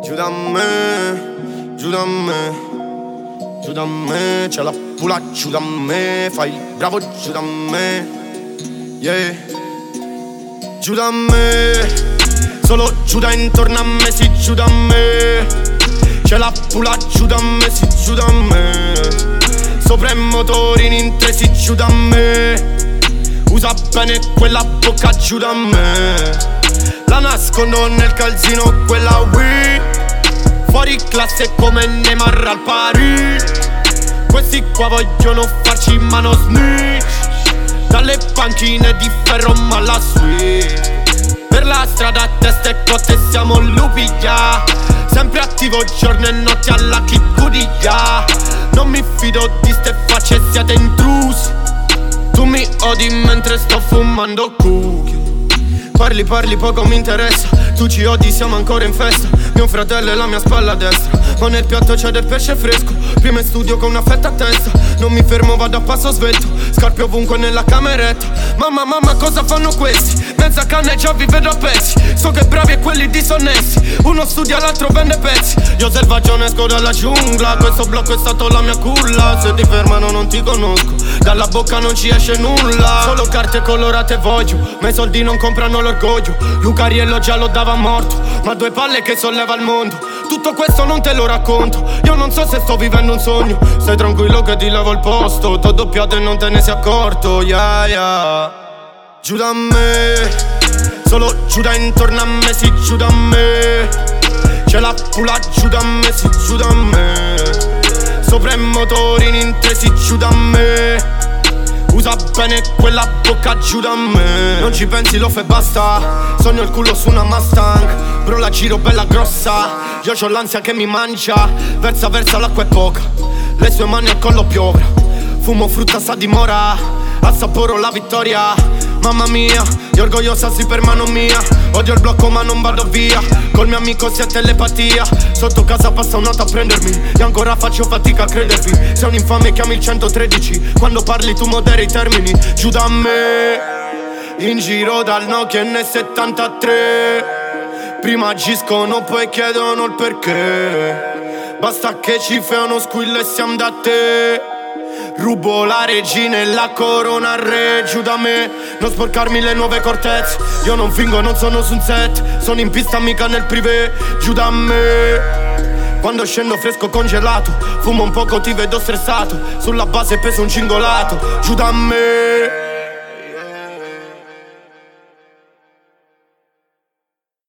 Giù da me, giù da me, giù da me, c'è la pula giù da me, fai il bravo giù da me, yeah. Giù da me, solo Giuda intorno a me, sì giù da me. C'è la pula giù da me, sì giù da me. Sopra i motori in tre, sì giù da me. Usa bene quella bocca giù da me. La nascondo nel calzino quella Wii. Fuori classe come Neymar al Paris. Questi qua vogliono farci mano snitch. Dalle panchine di ferro ma alla suite. Per la strada a testa e cotte siamo lupi, yeah. Sempre attivo giorno e notte alla chicudia. Non mi fido di ste facce, siete intrusi. Tu mi odi mentre sto fumando cookie. Parli, poco mi interessa. Tu ci odi, siamo ancora in festa. Mio fratello è la mia spalla destra. Ma nel piatto c'è del pesce fresco. Prima in studio con una fetta a testa. Non mi fermo, vado a passo svelto. Scarpe ovunque nella cameretta. Mamma, cosa fanno questi? Mezza canna e già vi vedo a pezzi. So che bravi e quelli disonesti. Uno studia, l'altro vende pezzi. Io selvaggio esco dalla giungla. Questo blocco è stato la mia culla. Se ti fermano non ti conosco. Dalla bocca non ci esce nulla. Solo carte colorate voglio. Ma i soldi non comprano l'orgoglio. Lucariello già lo dava morto. Ma due palle che solleva il mondo. Tutto questo non te lo racconto. Io non so se sto vivendo un sogno. Stai tranquillo che ti levo il posto. T'ho doppiato e non te ne sei accorto, yeah, yeah. Giù da me, solo Giuda intorno a me, sì giù da me. C'è la pula giù da me, sì giù da me. Sopra i motori in tre, sì giù da me. Usa bene quella bocca giù da me. Non ci pensi, lo fai basta. Sogno il culo su una Mustang. Bro la giro bella grossa. Io c'ho l'ansia che mi mangia. Versa l'acqua è poca. Le sue mani al collo piovra. Fumo frutta sa di mora. Assaporo la vittoria. Mamma mia, io orgogliosa sì per mano mia. Odio il blocco ma non vado via. Col mio amico si è telepatia. Sotto casa passa un'auto a prendermi. E ancora faccio fatica a credervi. Sei un infame chiami il 113. Quando parli tu moderi i termini. Giù da me, in giro dal Nokia N73. Prima agiscono poi chiedono il perché. Basta che ci fai uno squill e siamo da te. Rubo la regina e la corona al re. Giù da me, non sporcarmi le nuove cortezze. Io non fingo, non sono su un set. Sono in pista mica nel privé. Giù da me, quando scendo fresco congelato. Fumo un poco ti vedo stressato. Sulla base peso un cingolato. Giù da me,